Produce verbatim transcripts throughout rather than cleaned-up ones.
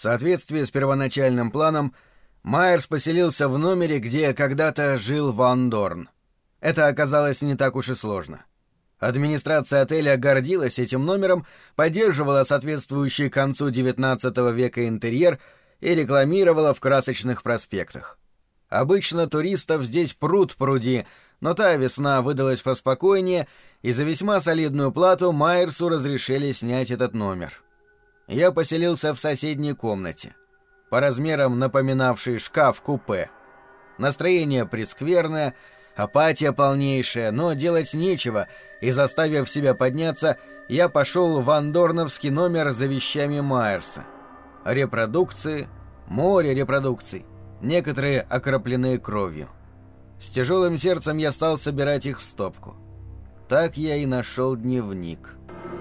соответствии с первоначальным планом, Майерс поселился в номере, где когда-то жил Ван Дорн. Это оказалось не так уж и сложно. Администрация отеля гордилась этим номером, поддерживала соответствующий концу девятнадцатого века интерьер и рекламировала в красочных проспектах. Обычно туристов здесь пруд-пруди, но та весна выдалась поспокойнее, и за весьма солидную плату Майерсу разрешили снять этот номер. Я поселился в соседней комнате, по размерам напоминавшей шкаф-купе. Настроение прескверное, апатия полнейшая, но делать нечего, и, заставив себя подняться, я пошел в вандорновский номер за вещами Майерса. Репродукции, море репродукций, некоторые окропленные кровью. С тяжелым сердцем я стал собирать их в стопку. Так я и нашел дневник.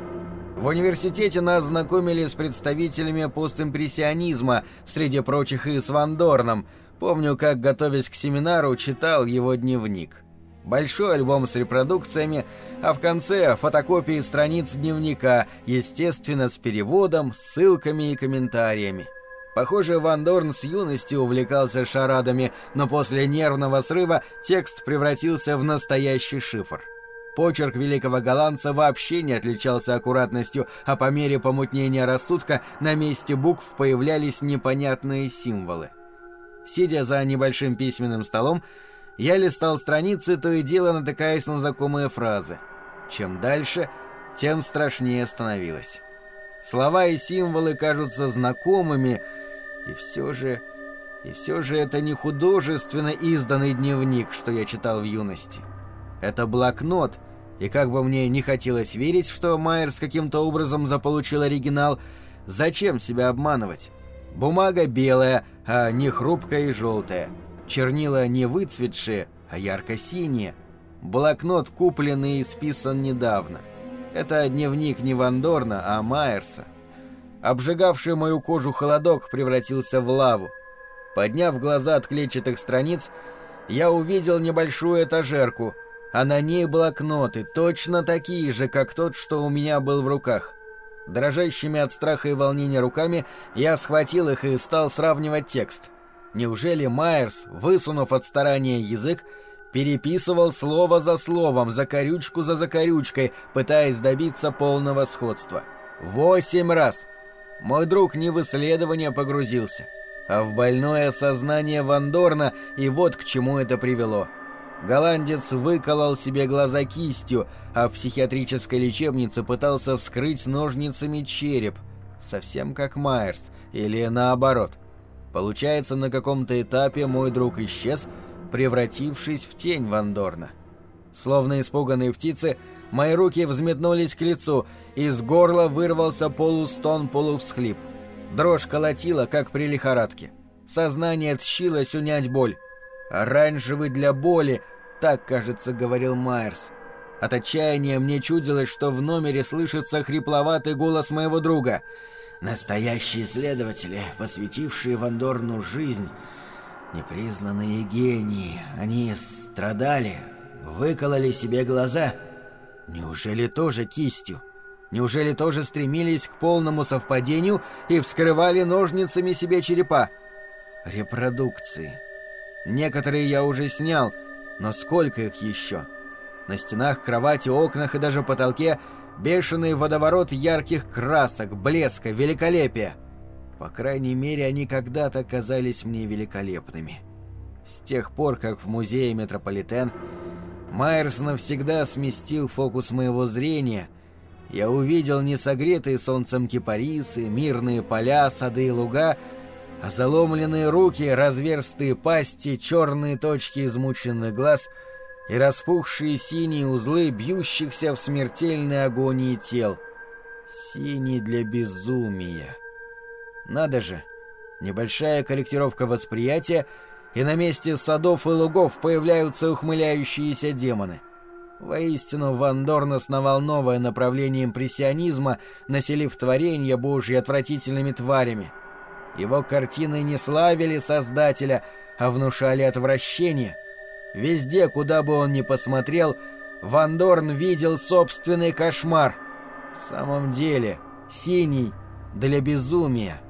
В университете нас знакомили с представителями постимпрессионизма, среди прочих и с Ван Дорном. Помню, как, готовясь к семинару, читал его дневник. Большой альбом с репродукциями, а в конце фотокопии страниц дневника, естественно, с переводом, ссылками и комментариями. Похоже, Ван Дорн с юности увлекался шарадами, но после нервного срыва текст превратился в настоящий шифр. Почерк великого голландца вообще не отличался аккуратностью, а по мере помутнения рассудка на месте букв появлялись непонятные символы. Сидя за небольшим письменным столом, я листал страницы, то и дело натыкаясь на знакомые фразы. Чем дальше, тем страшнее становилось. Слова и символы кажутся знакомыми, и все же... И все же это не художественно изданный дневник, что я читал в юности. Это блокнот, и как бы мне не хотелось верить, что Майерс каким-то образом заполучил оригинал, зачем себя обманывать? Бумага белая, а не хрупкая и желтая. Чернила не выцветшие, а ярко-синие. Блокнот куплен и исписан недавно. Это дневник не Ван Дорна, а Майерса. Обжигавший мою кожу холодок превратился в лаву. Подняв глаза от клетчатых страниц, я увидел небольшую этажерку, а на ней блокноты, точно такие же, как тот, что у меня был в руках. Дрожащими от страха и волнения руками я схватил их и стал сравнивать текст. Неужели Майерс, высунув от старания язык, переписывал слово за словом, закорючку за закорючкой, пытаясь добиться полного сходства? Восемь раз! Мой друг не в исследование погрузился, а в больное сознание Ван Дорна, и вот к чему это привело. Голландец выколол себе глаза кистью, а в психиатрической лечебнице пытался вскрыть ножницами череп, совсем как Майерс, или наоборот. Получается, на каком-то этапе мой друг исчез, превратившись в тень Ван Дорна. Словно испуганные птицы, мои руки взметнулись к лицу, из горла вырвался полустон, полувсхлип. Дрожь колотила, как при лихорадке. Сознание тщилось унять боль. «Оранжевый для боли», так, кажется, говорил Майерс. От отчаяния мне чудилось, что в номере слышится хрипловатый голос моего друга. «Настоящие исследователи, посвятившие Ван Дорну жизнь, непризнанные гении, они страдали, выкололи себе глаза. Неужели тоже кистью? Неужели тоже стремились к полному совпадению и вскрывали ножницами себе черепа? Репродукции. Некоторые я уже снял, но сколько их еще? На стенах, кровати, окнах и даже потолке бешеный водоворот ярких красок, блеска, великолепия. По крайней мере, они когда-то казались мне великолепными. С тех пор, как в музее Метрополитен Майерс навсегда сместил фокус моего зрения, я увидел не согретые солнцем кипарисы, мирные поля, сады и луга, а заломленные руки, разверстые пасти, черные точки измученных глаз и распухшие синие узлы бьющихся в смертельной агонии тел. Синий для безумия. Надо же, небольшая корректировка восприятия, и на месте садов и лугов появляются ухмыляющиеся демоны. Воистину, Ван Дорн основал новое направление импрессионизма, населив творенья Божьи отвратительными тварями. Его картины не славили Создателя, а внушали отвращение. Везде, куда бы он ни посмотрел, Ван Дорн видел собственный кошмар. В самом деле, синий для безумия.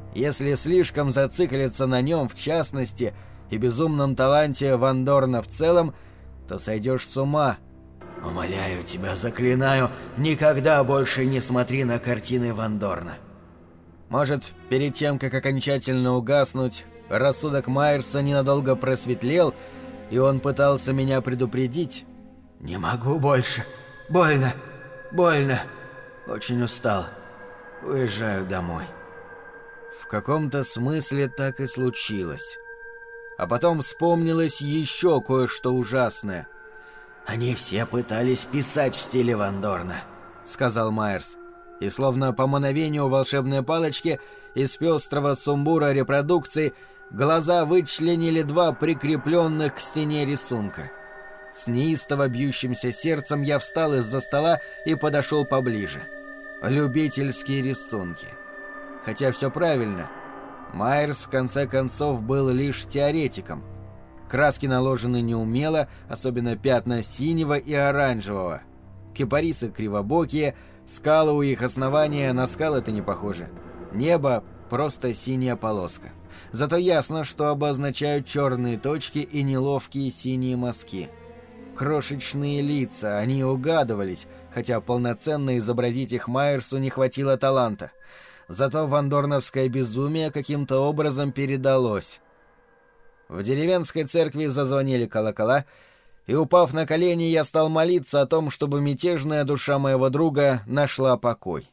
Если слишком зациклиться на нем в частности и безумном таланте Ван Дорна в целом, то сойдешь с ума. Умоляю тебя, заклинаю, никогда больше не смотри на картины Ван Дорна. Может, перед тем, как окончательно угаснуть, рассудок Майерса ненадолго просветлел, и он пытался меня предупредить? Не могу больше. Больно. Больно. Очень устал. Уезжаю домой. В каком-то смысле так и случилось. А потом вспомнилось еще кое-что ужасное. «Они все пытались писать в стиле Ван Дорна», — сказал Майерс. И словно по мановению волшебной палочки из пестрого сумбура репродукций глаза вычленили два прикрепленных к стене рисунка. С неистово бьющимся сердцем я встал из-за стола и подошел поближе. Любительские рисунки. Хотя все правильно. Майерс в конце концов был лишь теоретиком. Краски наложены неумело, особенно пятна синего и оранжевого. Кипарисы кривобокие, скалы у их основания на скалы-то не похожи. Небо — просто синяя полоска. Зато ясно, что обозначают черные точки и неловкие синие мазки. Крошечные лица, они угадывались, хотя полноценно изобразить их Майерсу не хватило таланта. Зато вандорновское безумие каким-то образом передалось. В деревенской церкви зазвонили колокола, и, упав на колени, я стал молиться о том, чтобы мятежная душа моего друга нашла покой.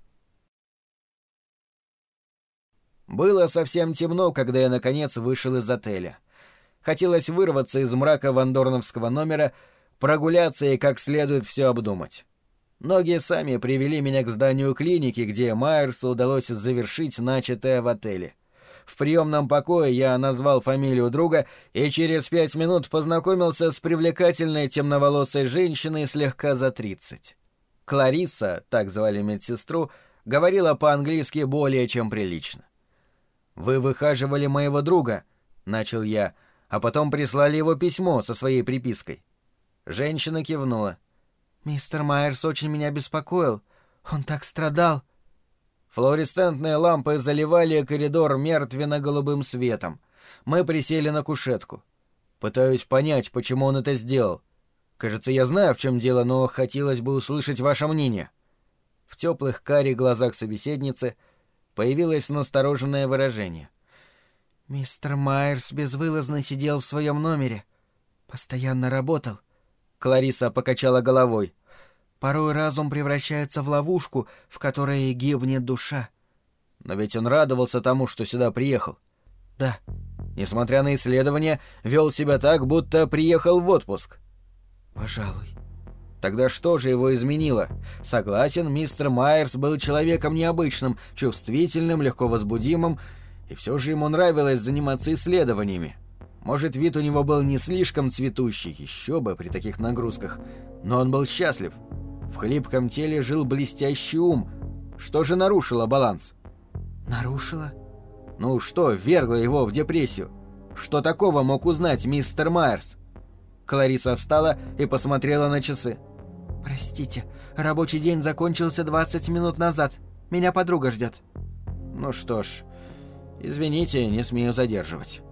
Было совсем темно, когда я, наконец, вышел из отеля. Хотелось вырваться из мрака вандорновского номера, прогуляться и как следует все обдумать. Ноги сами привели меня к зданию клиники, где Майерсу удалось завершить начатое в отеле. В приемном покое я назвал фамилию друга и через пять минут познакомился с привлекательной темноволосой женщиной слегка за тридцать. Кларисса, так звали медсестру, говорила по-английски более чем прилично. «Вы выхаживали моего друга», — начал я, а потом прислали его письмо со своей припиской. Женщина кивнула. «Мистер Майерс очень меня беспокоил. Он так страдал». Флуоресцентные лампы заливали коридор мертвенно-голубым светом. Мы присели на кушетку. Пытаюсь понять, почему он это сделал. Кажется, я знаю, в чем дело, но хотелось бы услышать ваше мнение. В теплых карих глазах собеседницы появилось настороженное выражение. «Мистер Майерс безвылазно сидел в своем номере. Постоянно работал». Клариса покачала головой. «Порой разум превращается в ловушку, в которой гибнет душа». «Но ведь он радовался тому, что сюда приехал». «Да». «Несмотря на исследования, вел себя так, будто приехал в отпуск». «Пожалуй». «Тогда что же его изменило? Согласен, мистер Майерс был человеком необычным, чувствительным, легко возбудимым, и все же ему нравилось заниматься исследованиями. Может, вид у него был не слишком цветущий, еще бы при таких нагрузках, но он был счастлив. В хлипком теле жил блестящий ум. Что же нарушило баланс?» «Нарушило?» «Ну что ввергло его в депрессию? Что такого мог узнать мистер Майерс?» Клариса встала и посмотрела на часы. «Простите, рабочий день закончился двадцать минут назад. Меня подруга ждет». «Ну что ж, извините, не смею задерживать».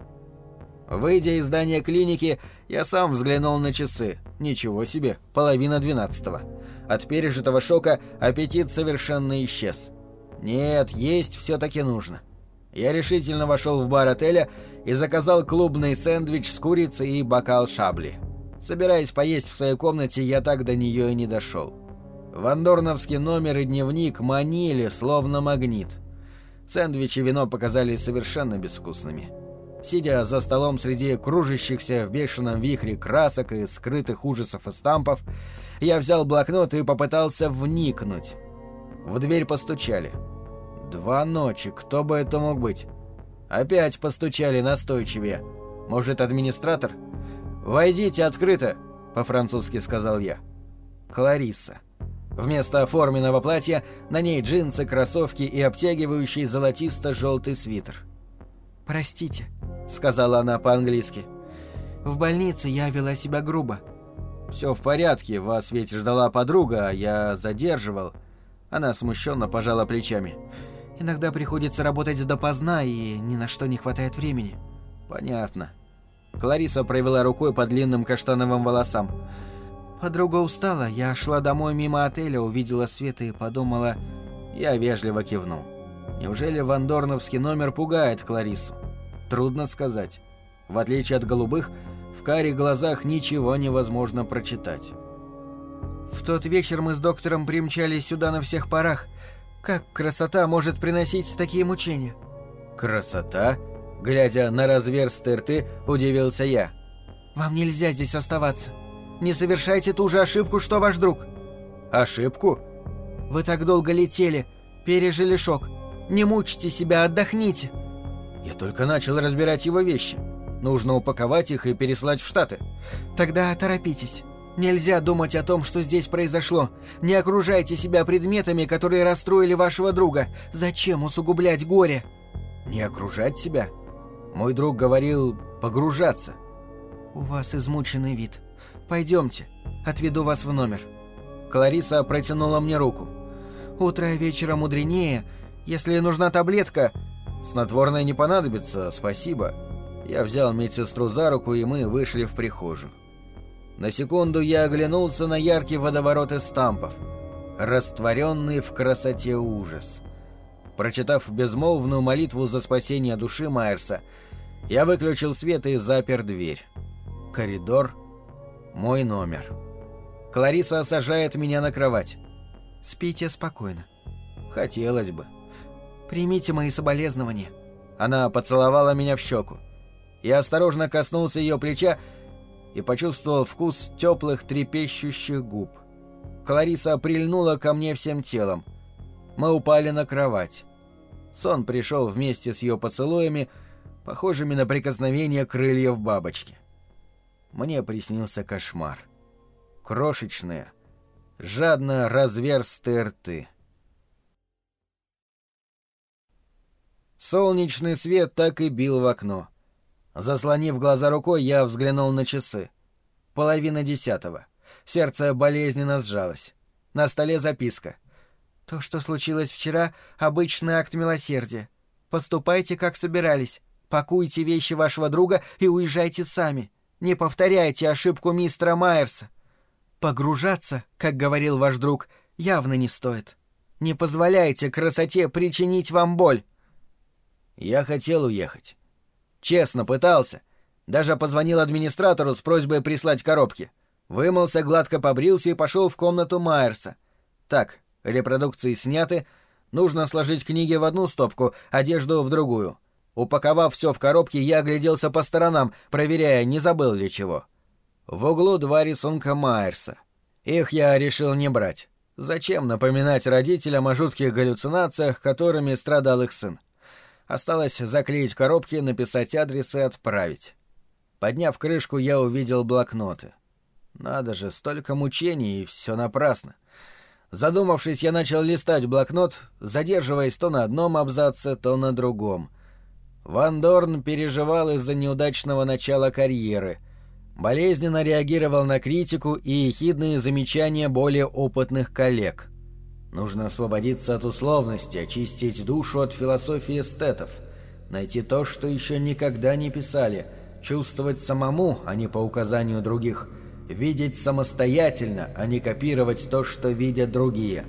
Выйдя из здания клиники, я сам взглянул на часы. Ничего себе, половина двенадцатого. От пережитого шока аппетит совершенно исчез. Нет, есть все-таки нужно. Я решительно вошел в бар отеля и заказал клубный сэндвич с курицей и бокал шабли. Собираясь поесть в своей комнате, я так до нее и не дошел. Вандорновский номер и дневник манили, словно магнит. Сэндвич и вино показались совершенно безвкусными. Сидя за столом среди кружащихся в бешеном вихре красок и скрытых ужасов и стампов, я взял блокнот и попытался вникнуть. В дверь постучали. Два ночи, кто бы это мог быть? Опять постучали настойчивее. Может, администратор? «Войдите открыто», — по-французски сказал я. Кларисса. Вместо форменного платья на ней джинсы, кроссовки и обтягивающий золотисто-желтый свитер. «Простите», — сказала она по-английски. «В больнице я вела себя грубо». «Все в порядке, вас ведь ждала подруга, а я задерживал». Она смущенно пожала плечами. Иногда приходится работать допоздна, и ни на что не хватает времени». «Понятно». Клариса провела рукой по длинным каштановым волосам. «Подруга устала. Я шла домой мимо отеля, увидела свет и подумала...» Я вежливо кивнул. Неужели вандорновский номер пугает Кларису? Трудно сказать. В отличие от голубых, в карих глазах ничего невозможно прочитать. «В тот вечер мы с доктором примчались сюда на всех парах. Как красота может приносить такие мучения?» «Красота?» Глядя на разверстые рты, удивился я. «Вам нельзя здесь оставаться. Не совершайте ту же ошибку, что ваш друг». «Ошибку?» «Вы так долго летели, пережили шок. Не мучьте себя, отдохните». «Я только начал разбирать его вещи. Нужно упаковать их и переслать в Штаты». «Тогда торопитесь. Нельзя думать о том, что здесь произошло. Не окружайте себя предметами, которые расстроили вашего друга. Зачем усугублять горе?» «Не окружать себя?» Мой друг говорил «погружаться». «У вас измученный вид. Пойдемте, отведу вас в номер». Клариса протянула мне руку. «Утро вечера мудренее. Если нужна таблетка...» «Снотворное не понадобится, спасибо». Я взял медсестру за руку, и мы вышли в прихожую. На секунду я оглянулся на яркий водоворот эстампов, растворенный в красоте ужас. Прочитав безмолвную молитву за спасение души Майерса, я выключил свет и запер дверь. Коридор. Мой номер. Клариса сажает меня на кровать. «Спите спокойно». «Хотелось бы». «Примите мои соболезнования». Она поцеловала меня в щеку. Я осторожно коснулся ее плеча и почувствовал вкус теплых трепещущих губ. Клариса прильнула ко мне всем телом. Мы упали на кровать. Сон пришел вместе с ее поцелуями, похожими на прикосновение крыльев бабочки. Мне приснился кошмар. Крошечные, жадно разверстые рты. Солнечный свет так и бил в окно. Заслонив глаза рукой, я взглянул на часы. Половина десятого. Сердце болезненно сжалось. На столе записка. «То, что случилось вчера, обычный акт милосердия. Поступайте, как собирались. Пакуйте вещи вашего друга и уезжайте сами. Не повторяйте ошибку мистера Майерса. Погружаться, как говорил ваш друг, явно не стоит. Не позволяйте красоте причинить вам боль». Я хотел уехать. Честно пытался. Даже позвонил администратору с просьбой прислать коробки. Вымылся, гладко побрился и пошел в комнату Майерса. Так, репродукции сняты. Нужно сложить книги в одну стопку, одежду в другую. Упаковав все в коробке, я огляделся по сторонам, проверяя, не забыл ли чего. В углу два рисунка Майерса. Их я решил не брать. Зачем напоминать родителям о жутких галлюцинациях, которыми страдал их сын? Осталось заклеить коробки, написать адрес и отправить. Подняв крышку, я увидел блокноты. Надо же, столько мучений, и все напрасно. Задумавшись, я начал листать блокнот, задерживаясь то на одном абзаце, то на другом. Ван Дорн переживал из-за неудачного начала карьеры, болезненно реагировал на критику и ехидные замечания более опытных коллег. Нужно освободиться от условности, очистить душу от философии эстетов, найти то, что еще никогда не писали, чувствовать самому, а не по указанию других, видеть самостоятельно, а не копировать то, что видят другие.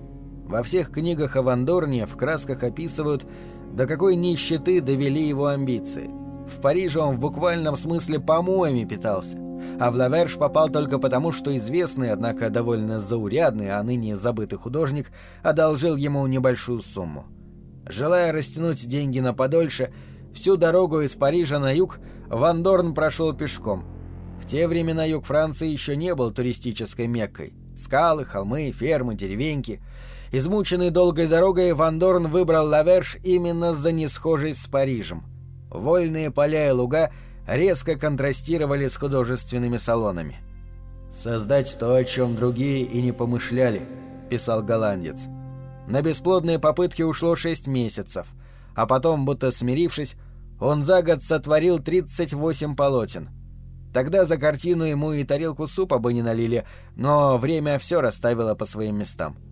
Во всех книгах о Ван Дорне в красках описывают, до какой нищеты довели его амбиции. В Париже он в буквальном смысле помоями питался, а в Лаверш попал только потому, что известный, однако довольно заурядный, а ныне забытый художник одолжил ему небольшую сумму. Желая растянуть деньги на подольше, всю дорогу из Парижа на юг Ван Дорн прошел пешком. В те времена юг Франции еще не был туристической Меккой. Скалы, холмы, фермы, деревеньки. Измученный долгой дорогой, Ван Дорн выбрал Лаверш именно за несхожесть с Парижем. Вольные поля и луга резко контрастировали с художественными салонами. «Создать то, о чем другие и не помышляли», — писал голландец. На бесплодные попытки ушло шесть месяцев, а потом, будто смирившись, он за год сотворил тридцать восемь полотен. Тогда за картину ему и тарелку супа бы не налили, но время все расставило по своим местам.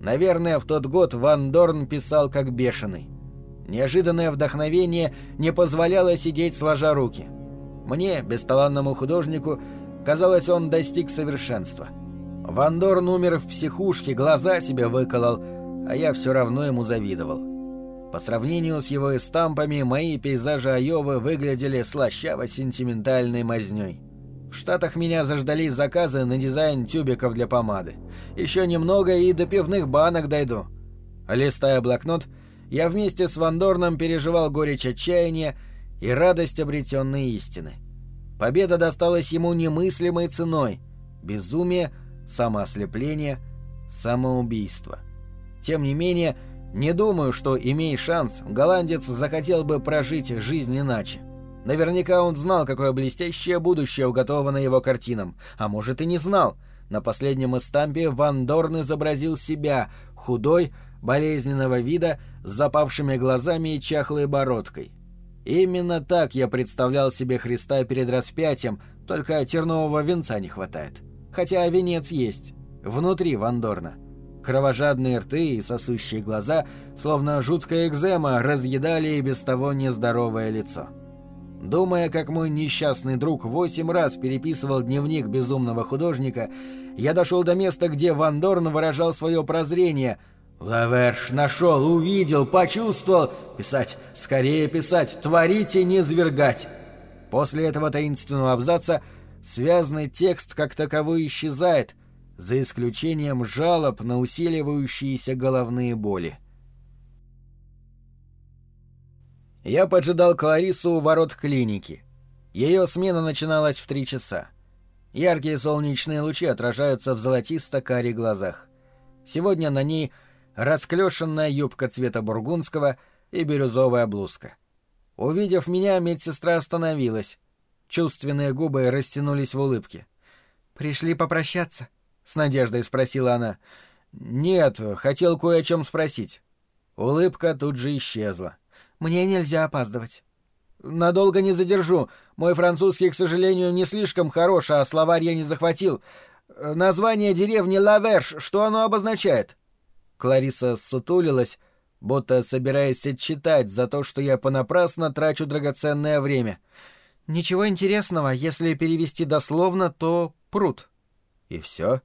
Наверное, в тот год Ван Дорн писал как бешеный. Неожиданное вдохновение не позволяло сидеть сложа руки. Мне, бесталанному художнику, казалось, он достиг совершенства. Ван Дорн умер в психушке, глаза себе выколол, а я все равно ему завидовал. По сравнению с его эстампами, мои пейзажи Айовы выглядели слащаво-сентиментальной мазнёй. В Штатах меня заждались заказы на дизайн тюбиков для помады. Еще немного и до пивных банок дойду. Листая блокнот, я вместе с Ван Дорном переживал горечь отчаяния и радость обретенной истины. Победа досталась ему немыслимой ценой — безумие, самоослепление, самоубийство. Тем не менее, не думаю, что, имея шанс, голландец захотел бы прожить жизнь иначе. Наверняка он знал, какое блестящее будущее уготовано его картинам, а может и не знал. На последнем эстампе Ван Дорн изобразил себя, худой, болезненного вида, с запавшими глазами и чахлой бородкой. Именно так я представлял себе Христа перед распятием, только тернового венца не хватает. Хотя венец есть, внутри Ван Дорна. Кровожадные рты и сосущие глаза, словно жуткая экзема, разъедали и без того нездоровое лицо. Думая, как мой несчастный друг восемь раз переписывал дневник безумного художника, я дошел до места, где Ван Дорн выражал свое прозрение. «Лаверш нашел, увидел, почувствовал. Писать, скорее писать, творить и не свергать». После этого таинственного абзаца связанный текст как таковой исчезает, за исключением жалоб на усиливающиеся головные боли. Я поджидал Клариссу у ворот клиники. Ее смена начиналась в три часа. Яркие солнечные лучи отражаются в золотисто-карих глазах. Сегодня на ней расклешенная юбка цвета бургундского и бирюзовая блузка. Увидев меня, медсестра остановилась. Чувственные губы растянулись в улыбке. «Пришли попрощаться?» — с надеждой спросила она. «Нет, хотел кое о чем спросить». Улыбка тут же исчезла. «Мне нельзя опаздывать». «Надолго не задержу. Мой французский, к сожалению, не слишком хорош, а словарь я не захватил. Название деревни Лаверш, что оно обозначает?» Кларисса ссутулилась, будто собираясь отчитать за то, что я понапрасно трачу драгоценное время. «Ничего интересного, если перевести дословно, то пруд». «И все?»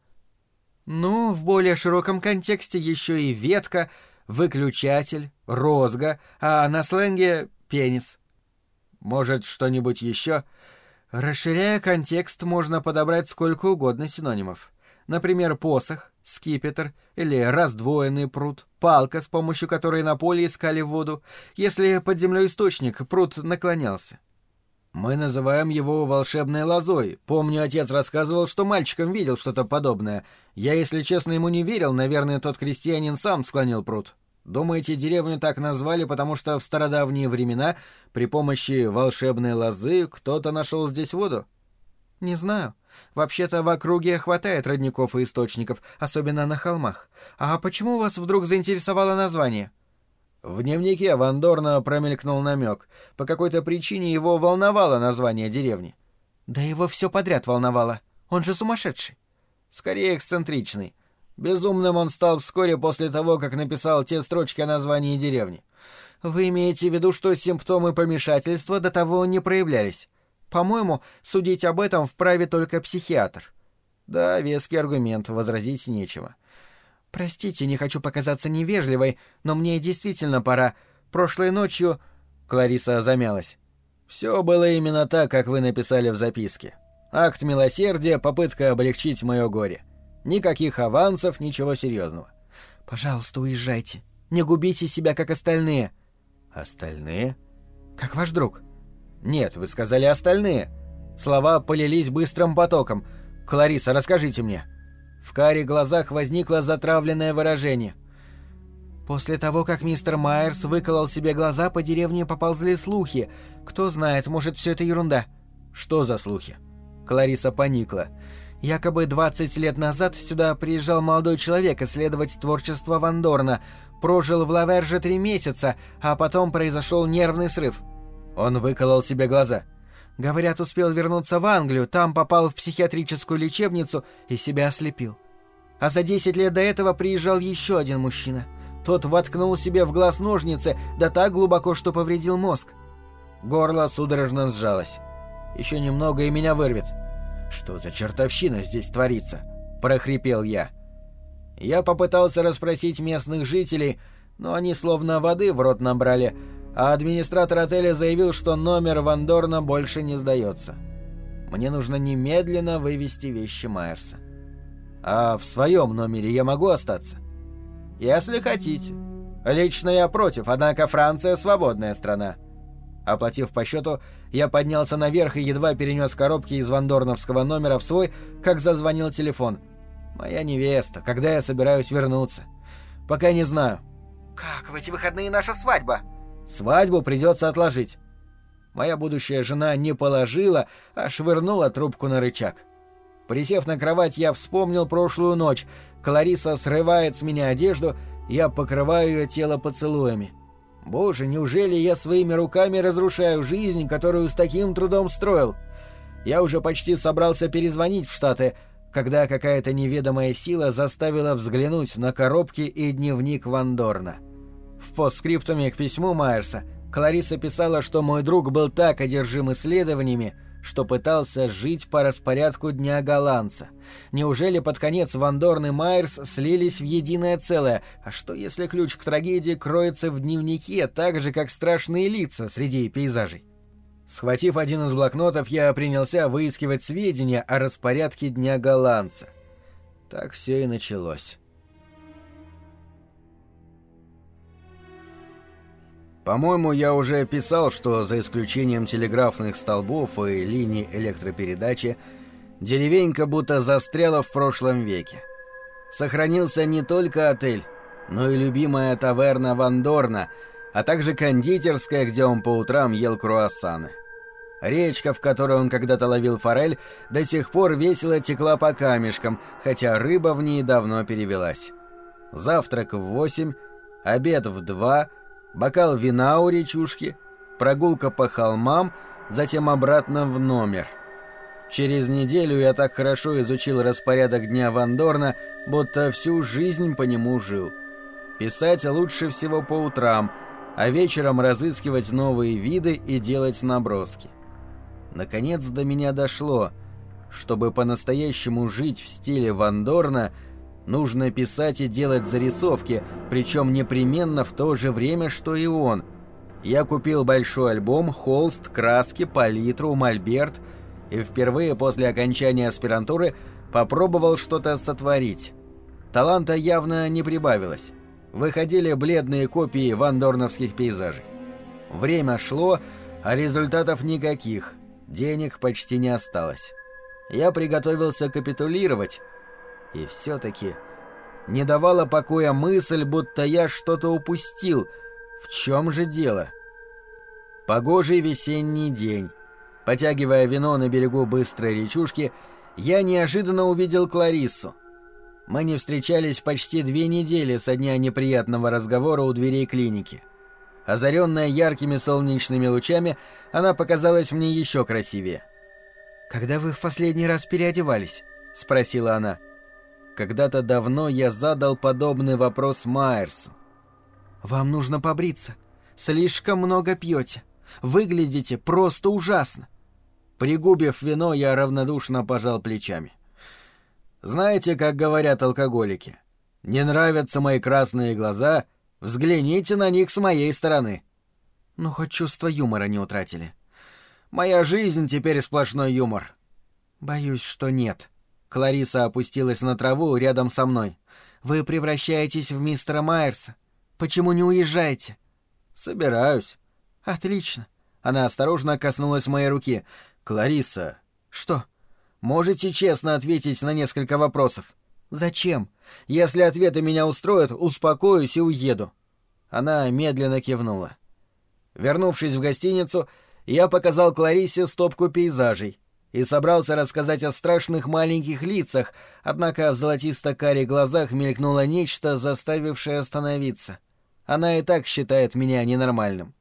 «Ну, в более широком контексте еще и ветка, выключатель, розга, а на сленге — пенис». «Может, что-нибудь еще?» «Расширяя контекст, можно подобрать сколько угодно синонимов. Например, посох, скипетр или раздвоенный пруд, палка, с помощью которой на поле искали воду, если под землей источник, пруд наклонялся». «Мы называем его волшебной лозой. Помню, отец рассказывал, что мальчиком видел что-то подобное. Я, если честно, ему не верил, наверное, тот крестьянин сам склонил пруд. Думаете, деревню так назвали, потому что в стародавние времена при помощи волшебной лозы кто-то нашел здесь воду?» «Не знаю. Вообще-то в округе хватает родников и источников, особенно на холмах. А почему вас вдруг заинтересовало название?» В дневнике Ван Дорна промелькнул намек. По какой-то причине его волновало название деревни. «Да его все подряд волновало. Он же сумасшедший». «Скорее эксцентричный. Безумным он стал вскоре после того, как написал те строчки о названии деревни». «Вы имеете в виду, что симптомы помешательства до того не проявлялись? По-моему, судить об этом вправе только психиатр». «Да, веский аргумент, возразить нечего». «Простите, не хочу показаться невежливой, но мне действительно пора. Прошлой ночью...» Клариса замялась. «Все было именно так, как вы написали в записке. Акт милосердия, попытка облегчить мое горе. Никаких авансов, ничего серьезного». «Пожалуйста, уезжайте. Не губите себя, как остальные». «Остальные?» «Как ваш друг». «Нет, вы сказали остальные». Слова полились быстрым потоком. «Клариса, расскажите мне». В карих глазах возникло затравленное выражение. «После того, как мистер Майерс выколол себе глаза, по деревне поползли слухи. Кто знает, может, все это ерунда». «Что за слухи?» Клариса поникла. «Якобы двадцать лет назад сюда приезжал молодой человек исследовать творчество Ван Дорна, прожил в Лаверже три месяца, а потом произошел нервный срыв». «Он выколол себе глаза?» «Говорят, успел вернуться в Англию, там попал в психиатрическую лечебницу и себя ослепил». А за десять лет до этого приезжал еще один мужчина. Тот воткнул себе в глаз ножницы, да так глубоко, что повредил мозг. Горло судорожно сжалось. Еще немного и меня вырвет. «Что за чертовщина здесь творится?» — прохрипел я. Я попытался расспросить местных жителей, но они словно воды в рот набрали, а администратор отеля заявил, что номер Ван Дорна больше не сдается. Мне нужно немедленно вывести вещи Майерса. А в своем номере я могу остаться? Если хотите. Лично я против, однако Франция свободная страна. Оплатив по счету, я поднялся наверх и едва перенес коробки из вандорновского номера в свой, как зазвонил телефон. Моя невеста, когда я собираюсь вернуться? Пока не знаю. «Как в эти выходные наша свадьба?» Свадьбу придется отложить. Моя будущая жена не положила, а швырнула трубку на рычаг. Присев на кровать, я вспомнил прошлую ночь. Клариса срывает с меня одежду, я покрываю ее тело поцелуями. Боже, неужели я своими руками разрушаю жизнь, которую с таким трудом строил? Я уже почти собрался перезвонить в Штаты, когда какая-то неведомая сила заставила взглянуть на коробки и дневник Ван Дорна. В постскриптуме к письму Майерса Клариса писала, что мой друг был так одержим исследованиями, что пытался жить по распорядку Дня голландца. Неужели под конец Ван Дорн и Майерс слились в единое целое? А что если ключ к трагедии кроется в дневнике, так же, как страшные лица среди пейзажей? Схватив один из блокнотов, я принялся выискивать сведения о распорядке Дня голландца. Так все и началось. По-моему, я уже писал, что за исключением телеграфных столбов и линий электропередачи, деревенька будто застряла в прошлом веке. Сохранился не только отель, но и любимая таверна Ван Дорна, а также кондитерская, где он по утрам ел круассаны. Речка, в которой он когда-то ловил форель, до сих пор весело текла по камешкам, хотя рыба в ней давно перевелась. Завтрак в восемь, обед в два, бокал вина у речушки, прогулка по холмам, затем обратно в номер. Через неделю я так хорошо изучил распорядок дня Ван Дорна, будто всю жизнь по нему жил. Писать лучше всего по утрам, а вечером разыскивать новые виды и делать наброски. Наконец до меня дошло, чтобы по-настоящему жить в стиле Ван Дорна, нужно писать и делать зарисовки, причем непременно в то же время, что и он. Я купил большой альбом, холст, краски, палитру, мольберт и впервые после окончания аспирантуры попробовал что-то сотворить. Таланта явно не прибавилось. Выходили бледные копии вандорновских пейзажей. Время шло, а результатов никаких, денег почти не осталось. Я приготовился капитулировать, и все-таки не давала покоя мысль, будто я что-то упустил. В чем же дело? Погожий весенний день. Потягивая вино на берегу быстрой речушки, я неожиданно увидел Клариссу. Мы не встречались почти две недели со дня неприятного разговора у дверей клиники. Озаренная яркими солнечными лучами, она показалась мне еще красивее. «Когда вы в последний раз переодевались?» — спросила она. Когда-то давно я задал подобный вопрос Майерсу. «Вам нужно побриться. Слишком много пьете. Выглядите просто ужасно». Пригубив вино, я равнодушно пожал плечами. Знаете, как говорят алкоголики? Не нравятся мои красные глаза, взгляните на них с моей стороны. Ну, хоть чувство юмора не утратили. Моя жизнь теперь сплошной юмор. Боюсь, что нет. Клариса опустилась на траву рядом со мной. Вы превращаетесь в мистера Майерса. Почему не уезжаете? Собираюсь. Отлично. Она осторожно коснулась моей руки. Клариса. Что? Можете честно ответить на несколько вопросов? Зачем? Если ответы меня устроят, успокоюсь и уеду. Она медленно кивнула. Вернувшись в гостиницу, я показал Кларисе стопку пейзажей и собрался рассказать о страшных маленьких лицах, однако в золотисто-карих глазах мелькнуло нечто, заставившее остановиться. Она и так считает меня ненормальным.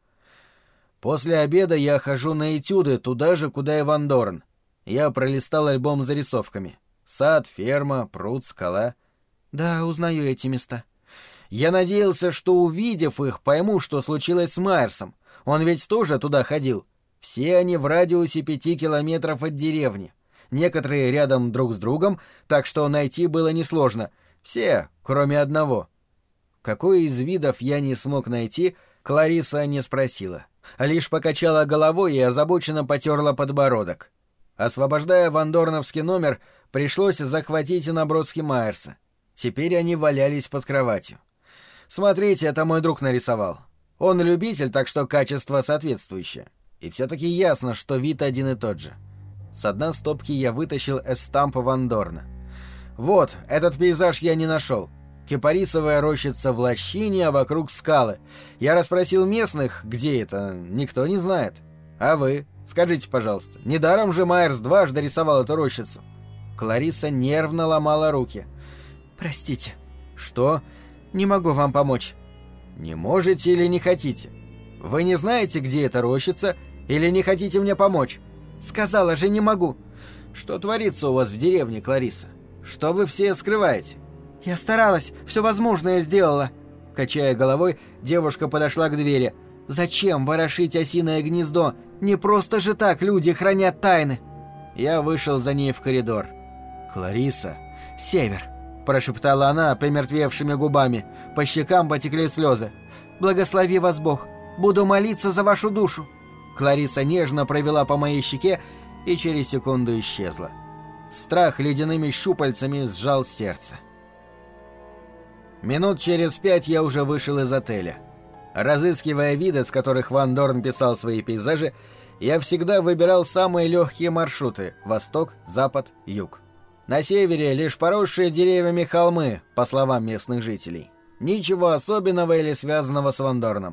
После обеда я хожу на этюды туда же, куда и Ван Дорн. Я пролистал альбом с зарисовками. Сад, ферма, пруд, скала. Да, узнаю эти места. Я надеялся, что, увидев их, пойму, что случилось с Майерсом. Он ведь тоже туда ходил. Все они в радиусе пяти километров от деревни. Некоторые рядом друг с другом, так что найти было несложно. Все, кроме одного. Какой из видов я не смог найти, Клариса не спросила. Лишь покачала головой и озабоченно потерла подбородок. Освобождая вандорновский номер, пришлось захватить и наброски Майерса. Теперь они валялись под кроватью. Смотрите, это мой друг нарисовал. Он любитель, так что качество соответствующее. И все-таки ясно, что вид один и тот же. С дна стопки я вытащил эстампу Вандорна. Вот, этот пейзаж я не нашел. Кипарисовая рощица в лощине, а вокруг скалы. Я расспросил местных, где это, никто не знает. А вы? Скажите, пожалуйста, недаром же Майерс дважды рисовал эту рощицу. Клариса нервно ломала руки. Простите. Что? Не могу вам помочь. Не можете или не хотите? Вы не знаете, где эта рощица, или не хотите мне помочь? Сказала же, не могу. Что творится у вас в деревне, Клариса? Что вы все скрываете? Я старалась, все возможное сделала. Качая головой, девушка подошла к двери. Зачем ворошить осиное гнездо? Не просто же так люди хранят тайны. Я вышел за ней в коридор. Клариса. Север, прошептала она помертвевшими губами. По щекам потекли слезы. Благослови вас Бог. Буду молиться за вашу душу. Клариса нежно провела по моей щеке и через секунду исчезла. Страх ледяными щупальцами сжал сердце. Минут через пять я уже вышел из отеля. Разыскивая виды, с которых Ван Дорн писал свои пейзажи, я всегда выбирал самые легкие маршруты – восток, запад, юг. На севере лишь поросшие деревьями холмы, по словам местных жителей. Ничего особенного или связанного с Ван Дорном.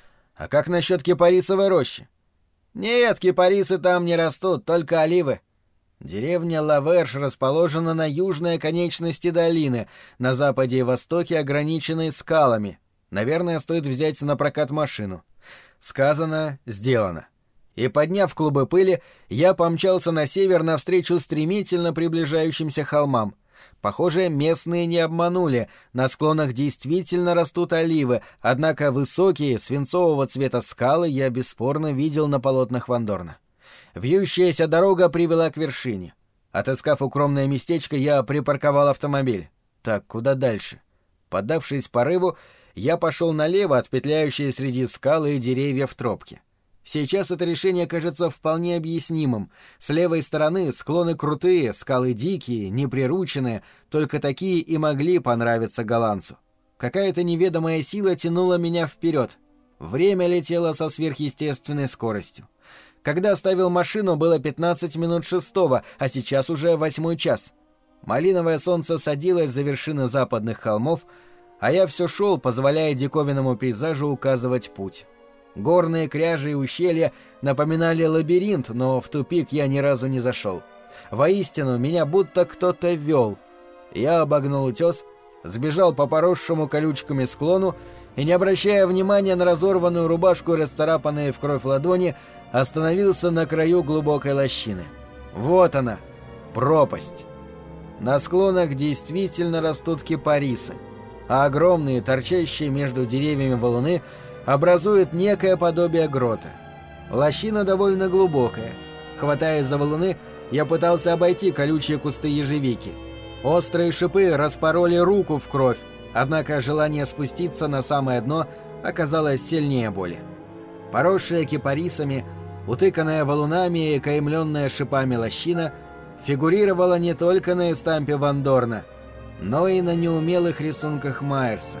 А как насчет кипарисовой рощи? Нет, кипарисы там не растут, только оливы. Деревня Лаверш расположена на южной оконечности долины, на западе и востоке ограниченной скалами. Наверное, стоит взять на прокат машину. Сказано, сделано. И, подняв клубы пыли, я помчался на север навстречу стремительно приближающимся холмам. Похоже, местные не обманули, на склонах действительно растут оливы, однако высокие, свинцового цвета скалы я бесспорно видел на полотнах Ван Дорна. Вьющаяся дорога привела к вершине. Отыскав укромное местечко, я припарковал автомобиль. Так, куда дальше? Поддавшись порыву, я пошел налево от петляющей среди скал и деревьев тропки. Сейчас это решение кажется вполне объяснимым. С левой стороны склоны крутые, скалы дикие, неприрученные, только такие и могли понравиться голландцу. Какая-то неведомая сила тянула меня вперед. Время летело со сверхъестественной скоростью. Когда оставил машину, было пятнадцать минут шестого, а сейчас уже восьмой час. Малиновое солнце садилось за вершины западных холмов, а я все шел, позволяя диковинному пейзажу указывать путь. Горные кряжи и ущелья напоминали лабиринт, но в тупик я ни разу не зашел. Воистину, меня будто кто-то вел. Я обогнул утес, сбежал по поросшему колючками склону и, не обращая внимания на разорванную рубашку и расцарапанные в кровь ладони, остановился на краю глубокой лощины. Вот она, пропасть. На склонах действительно растут кипарисы, а огромные, торчащие между деревьями валуны, образуют некое подобие грота. Лощина довольно глубокая. Хватаясь за валуны, я пытался обойти колючие кусты ежевики. Острые шипы распороли руку в кровь, однако желание спуститься на самое дно оказалось сильнее боли. Поросшая кипарисами, утыканная валунами и каемленная шипами лощина фигурировала не только на эстампе Ван Дорна, но и на неумелых рисунках Майерса.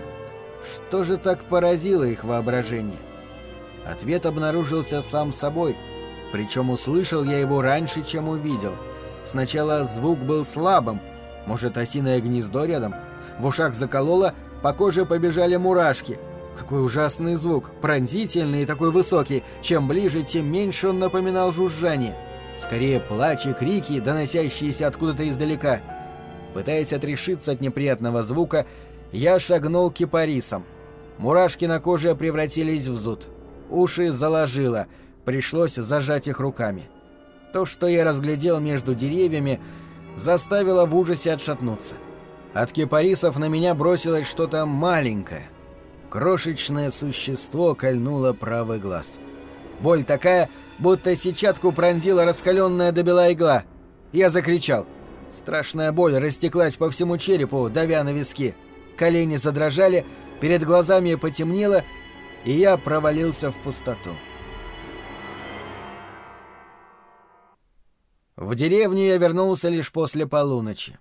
Что же так поразило их воображение? Ответ обнаружился сам собой, причем услышал я его раньше, чем увидел. Сначала звук был слабым, может, осиное гнездо рядом? В ушах закололо, по коже побежали мурашки. Какой ужасный звук, пронзительный и такой высокий. Чем ближе, тем меньше он напоминал жужжание. Скорее плач и крики, доносящиеся откуда-то издалека. Пытаясь отрешиться от неприятного звука, я шагнул к кипарисам. Мурашки на коже превратились в зуд. Уши заложило, пришлось зажать их руками. То, что я разглядел между деревьями, заставило в ужасе отшатнуться. От кипарисов на меня бросилось что-то маленькое. Крошечное существо кольнуло правый глаз. Боль такая, будто сетчатку пронзила раскаленная до бела игла. Я закричал. Страшная боль растеклась по всему черепу, давя на виски. Колени задрожали, перед глазами потемнело, и я провалился в пустоту. В деревню я вернулся лишь после полуночи.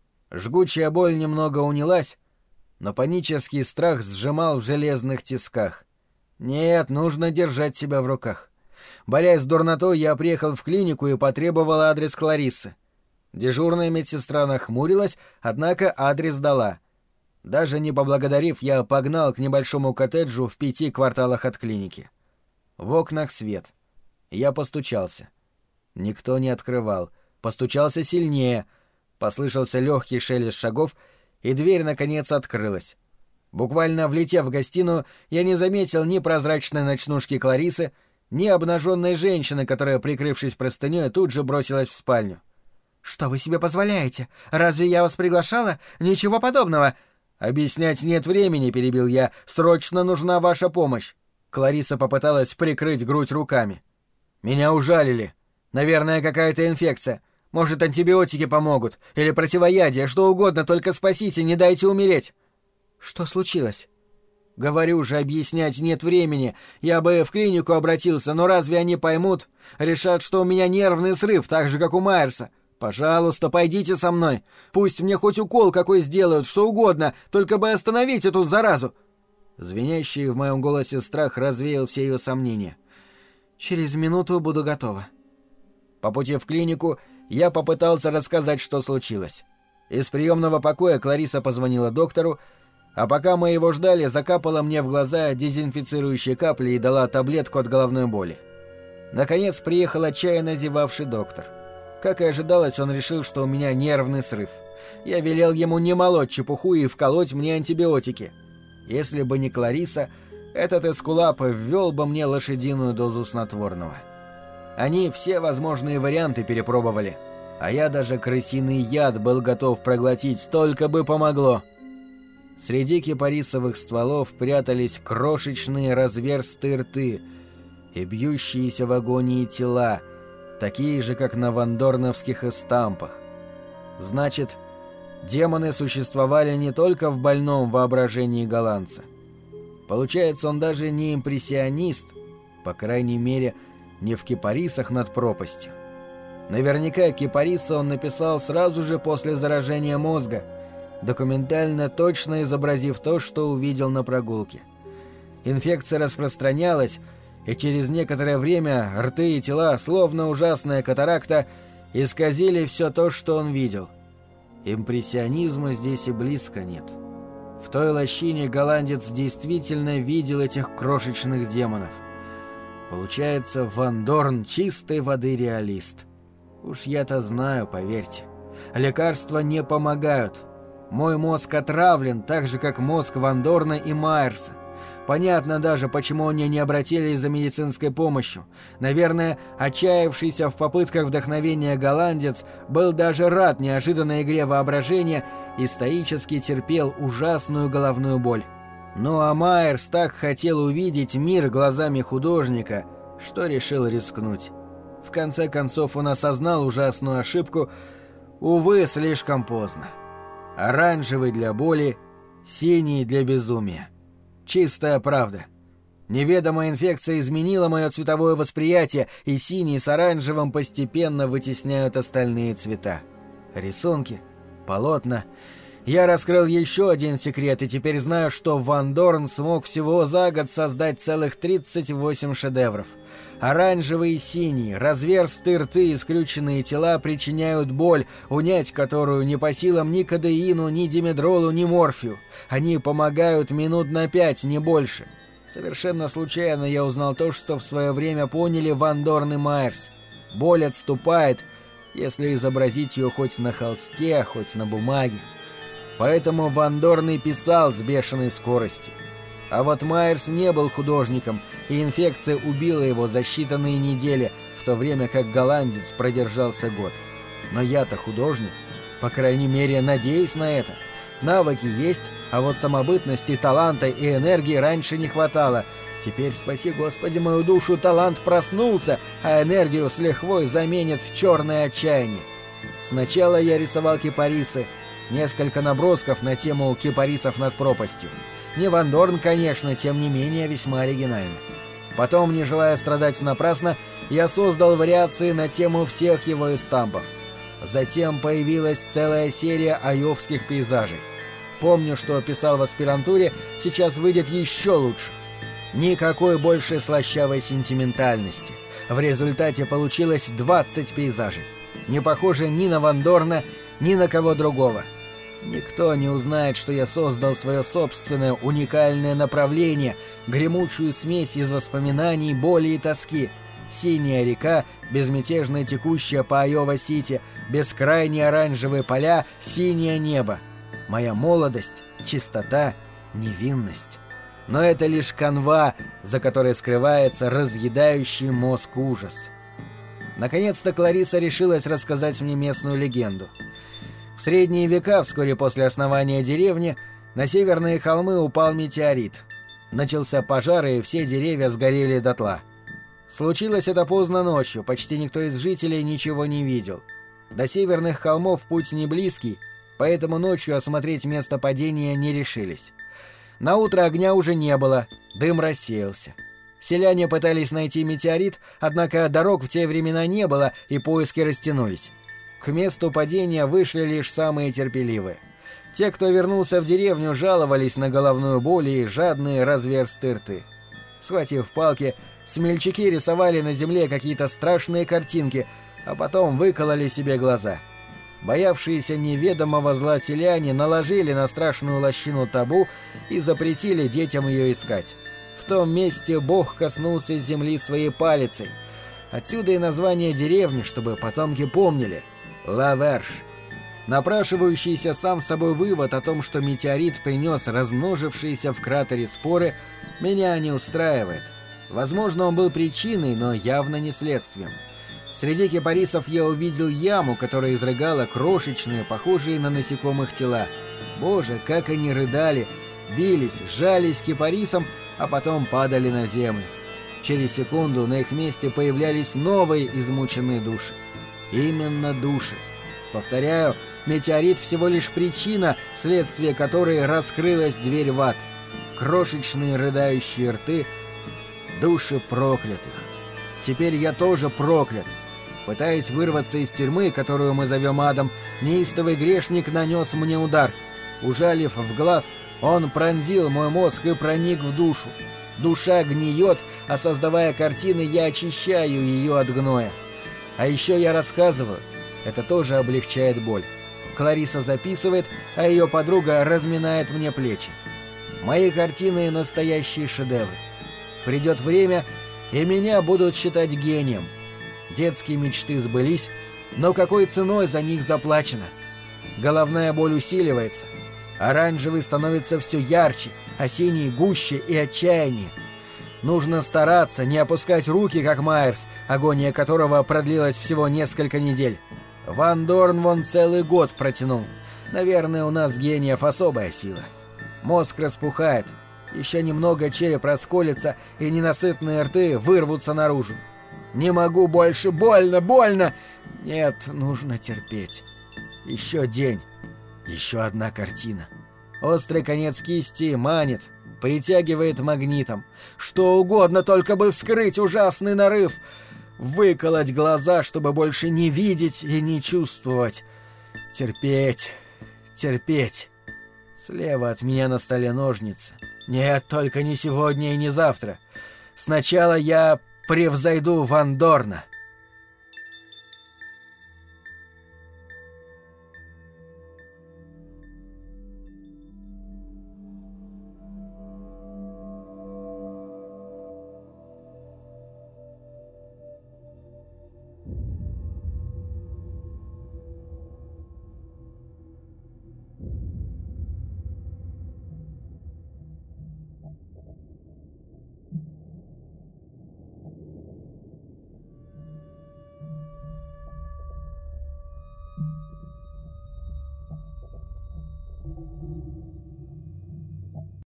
Жгучая боль немного унялась, но панический страх сжимал в железных тисках. Нет, нужно держать себя в руках. Борясь с дурнотой, я приехал в клинику и потребовал адрес Клариссы. Дежурная медсестра нахмурилась, однако адрес дала. Даже не поблагодарив, я погнал к небольшому коттеджу в пяти кварталах от клиники. В окнах свет. Я постучался. Никто не открывал. Постучался сильнее. Послышался легкий шелест шагов, и дверь, наконец, открылась. Буквально влетев в гостиную, я не заметил ни прозрачной ночнушки Кларисы, ни обнаженной женщины, которая, прикрывшись простыней, тут же бросилась в спальню. «Что вы себе позволяете? Разве я вас приглашала? Ничего подобного!» «Объяснять нет времени», — перебил я. «Срочно нужна ваша помощь». Клариса попыталась прикрыть грудь руками. «Меня ужалили. Наверное, какая-то инфекция. Может, антибиотики помогут. Или противоядие, что угодно, только спасите, не дайте умереть». «Что случилось?» «Говорю же, объяснять нет времени. Я бы в клинику обратился, но разве они поймут? Решат, что у меня нервный срыв, так же, как у Майерса. Пожалуйста, пойдите со мной. Пусть мне хоть укол какой сделают, что угодно, только бы остановить эту заразу». Звенящий в моем голосе страх развеял все ее сомнения. «Через минуту буду готова». По пути в клинику я попытался рассказать, что случилось. Из приемного покоя Клариса позвонила доктору, а пока мы его ждали, закапала мне в глаза дезинфицирующие капли и дала таблетку от головной боли. Наконец приехал отчаянно зевавший доктор. Как и ожидалось, он решил, что у меня нервный срыв. Я велел ему не молоть чепуху и вколоть мне антибиотики. Если бы не Клариса, этот эскулап ввел бы мне лошадиную дозу снотворного. Они все возможные варианты перепробовали, а я даже крысиный яд был готов проглотить, только бы помогло. Среди кипарисовых стволов прятались крошечные разверстые рты и бьющиеся в агонии тела, такие же, как на вандорновских эстампах. Значит, демоны существовали не только в больном воображении голландца. Получается, он даже не импрессионист, по крайней мере, не в кипарисах над пропастью. Наверняка кипариса он написал сразу же после заражения мозга, документально точно изобразив то, что увидел на прогулке. Инфекция распространялась, и через некоторое время рты и тела, словно ужасная катаракта, исказили все то, что он видел. Импрессионизма здесь и близко нет. В той лощине голландец действительно видел этих крошечных демонов. Получается, Ван Дорн чистой воды реалист. Уж я-то знаю, поверьте. Лекарства не помогают. Мой мозг отравлен, так же, как мозг Ван Дорна и Майерса. Понятно даже, почему они не обратились за медицинской помощью. Наверное, отчаявшийся в попытках вдохновения голландец был даже рад неожиданной игре воображения и стоически терпел ужасную головную боль. Ну а Майерс так хотел увидеть мир глазами художника, что решил рискнуть. В конце концов он осознал ужасную ошибку, увы, слишком поздно. Оранжевый для боли, синий для безумия. Чистая правда. Неведомая инфекция изменила мое цветовое восприятие, и синий с оранжевым постепенно вытесняют остальные цвета. Рисунки, полотна. Я раскрыл еще один секрет, и теперь знаю, что Ван Дорн смог всего за год создать целых тридцать восемь шедевров. Оранжевые и синие, разверстые рты и скрюченные тела причиняют боль, унять которую не по силам ни кодеину, ни димедролу, ни морфию. Они помогают минут на пять, не больше. Совершенно случайно я узнал то, что в свое время поняли Ван Дорн и Майерс. Боль отступает, если изобразить ее хоть на холсте, хоть на бумаге. Поэтому Ван Дорн и писал с бешеной скоростью. А вот Майерс не был художником, и инфекция убила его за считанные недели, в то время как голландец продержался год. Но я-то художник, по крайней мере, надеюсь на это. Навыки есть, а вот самобытности, таланта и энергии раньше не хватало. Теперь, спаси Господи мою душу, талант проснулся, а энергию с лихвой заменит черное отчаяние. Сначала я рисовал кипарисы, несколько набросков на тему кипарисов над пропастью. Не Вандорн, конечно, тем не менее весьма оригинально. Потом, не желая страдать напрасно, я создал вариации на тему всех его эстампов. Затем появилась целая серия айовских пейзажей. Помню, что писал в аспирантуре, сейчас выйдет еще лучше. Никакой больше слащавой сентиментальности. В результате получилось двадцать пейзажей. Не похоже ни на Вандорна, ни на кого другого. Никто не узнает, что я создал свое собственное уникальное направление, гремучую смесь из воспоминаний, боли и тоски. Синяя река, безмятежно текущая по Айова-Сити, бескрайние оранжевые поля, синее небо. Моя молодость, чистота, невинность. Но это лишь канва, за которой скрывается разъедающий мозг ужас. Наконец-то Клариса решилась рассказать мне местную легенду. В средние века, вскоре после основания деревни, на северные холмы упал метеорит. Начался пожар, и все деревья сгорели дотла. Случилось это поздно ночью, почти никто из жителей ничего не видел. До северных холмов путь не близкий, поэтому ночью осмотреть место падения не решились. Наутро огня уже не было, дым рассеялся. Селяне пытались найти метеорит, однако дорог в те времена не было, и поиски растянулись. К месту падения вышли лишь самые терпеливые. Те, кто вернулся в деревню, жаловались на головную боль и жадные разверстые рты. Схватив палки, смельчаки рисовали на земле какие-то страшные картинки, а потом выкололи себе глаза. Боявшиеся неведомого зла селяне наложили на страшную лощину табу и запретили детям ее искать. В том месте Бог коснулся земли своей палицей. Отсюда и название деревни, чтобы потомки помнили. Ла-Верш. Напрашивающийся сам собой вывод о том, что метеорит принес размножившиеся в кратере споры, меня не устраивает. Возможно, он был причиной, но явно не следствием. Среди кипарисов я увидел яму, которая изрыгала крошечные, похожие на насекомых тела. Боже, как они рыдали, бились, сжались кипарисом, а потом падали на землю. Через секунду на их месте появлялись новые измученные души. Именно души. Повторяю, метеорит всего лишь причина, вследствие которой раскрылась дверь в ад. Крошечные рыдающие рты — души проклятых. Теперь я тоже проклят. Пытаясь вырваться из тюрьмы, которую мы зовем адом, неистовый грешник нанес мне удар. Ужалив в глаз, он пронзил мой мозг и проник в душу. Душа гниет, а создавая картины, я очищаю ее от гноя. А еще я рассказываю. Это тоже облегчает боль. Клариса записывает, а ее подруга разминает мне плечи. Мои картины — настоящие шедевры. Придет время, и меня будут считать гением. Детские мечты сбылись, но какой ценой за них заплачено? Головная боль усиливается. Оранжевый становится все ярче, а синий гуще и отчаяние. Нужно стараться, не опускать руки, как Майерс, агония которого продлилась всего несколько недель. Вандорн вон целый год протянул. Наверное, у нас гениев особая сила. Мозг распухает. Еще немного череп расколется, и ненасытные рты вырвутся наружу. Не могу больше, больно, больно! Нет, нужно терпеть. Еще день. Еще одна картина. Острый конец кисти манит, притягивает магнитом. Что угодно, только бы вскрыть ужасный нарыв. Выколоть глаза, чтобы больше не видеть и не чувствовать. Терпеть, терпеть. Слева от меня на столе ножницы. Нет, только не сегодня и не завтра. Сначала я превзойду Вандорна.